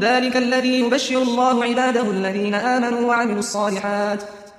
ذلك الذي يبشر الله عباده الذين آمنوا وعملوا الصالحات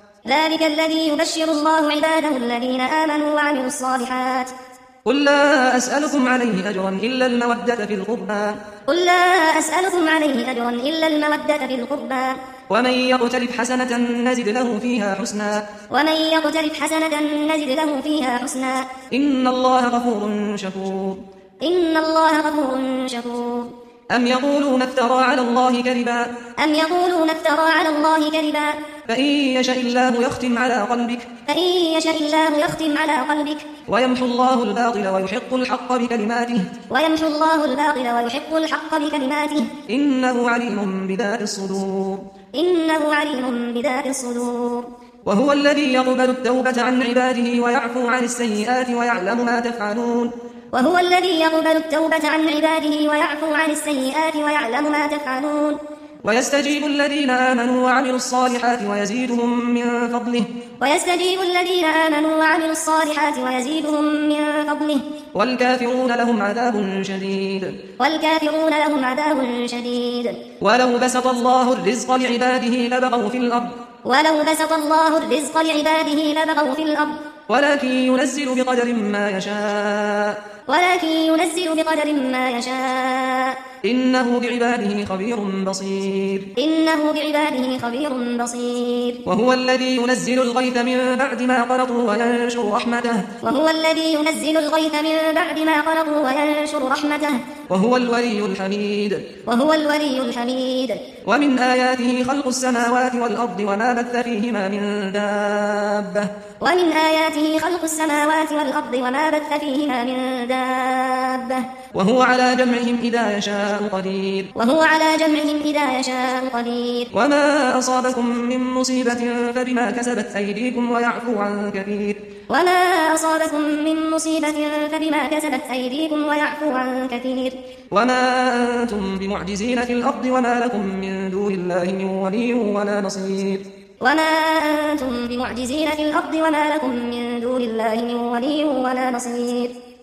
ذلك الذي يبشر الله عباده الذين آمنوا وعملوا الصالحات قل لا أسألكم عليه أجرا إلا المودة في القربى قل لا أسألكم عليه أجرا إلا المودة في القربى ومن يقترف حسنة نزد له فيها حسنا ومن يقترف حسنة نزد له فيها حسنا إن الله غفور شكور إن الله غفور شكور أم يقولون افترى على الله كذبا أم يقولون افترى على الله كذبا فإن يشاء الله يختم على قلبك فإن يشاء الله يختم على قلبك ويمحو الله الباطل ويحق الحق بكلماته ويمحو الله الباطل ويحق الحق بكلماته إنه عليم بذات الصدور إنه عليم بذات الصدور وهو الذي يقبل التوبة عن عباده ويعفو عن السيئات ويعلم ما تفعلون وهو الذي يقبل التوبة عن عباده ويعفو عن السيئات ويعلم ما تفعلون ويستجيب الذين آمنوا وعملوا الصالحات ويزيدهم من فضله ويستجيب الذين آمنوا وعملوا الصالحات ويزيدهم من فضله والكافرون لهم عذاب شديد والكافرون لهم عذاب شديد ولو بسط الله الرزق لعباده لبغوا في الأرض ولو بسط الله الرزق لعباده لبغوا في الأرض ولكن ينزل بقدر ما يشاء ولكن ينزل بقدر ما يشاء إنه بعباده خبير بصير إنه بعباده خبير بصير وهو الذي ينزل الغيث من بعد ما قنطوا وينشر رحمته وهو الذي ينزل الغيث من بعد ما قنطوا وينشر رحمته وهو الولي الحميد وهو الولي الحميد ومن آياته خلق السماوات والأرض وما بث فيهما من دابة ومن آياته خلق السماوات والأرض وما بث فيهما من دابة وهو على جمعهم إذا يشاء قدير وهو على جمعهم إذا يشاء قدير وما أصابكم من مصيبة فبما كسبت أيديكم ويعفو عن كثير وما أصابكم من مصيبة فبما كسبت أيديكم ويعفو عن كثير وما أنتم بمعجزين في الأرض وما لكم من دون الله من ولي ولا نصير وما أنتم بمعجزين في الأرض وما لكم من دون الله من ولي ولا نصير